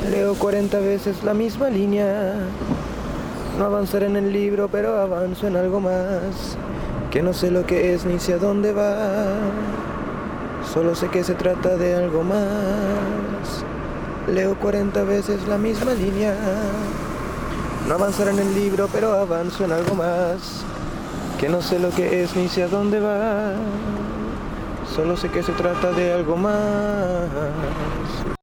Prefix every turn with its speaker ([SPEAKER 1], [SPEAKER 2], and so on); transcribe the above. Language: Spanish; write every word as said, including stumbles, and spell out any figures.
[SPEAKER 1] Leo cuarenta veces la misma línea. No avanzaré en el libro, pero avanzo en algo más. Que no sé lo que es ni sé a dónde va. Solo sé que se trata de algo más. Leo cuarenta veces la misma línea. No avanzaré en el libro, pero avanzo en algo más. Que no sé lo que es ni sé a dónde va. Solo sé que se trata de algo más.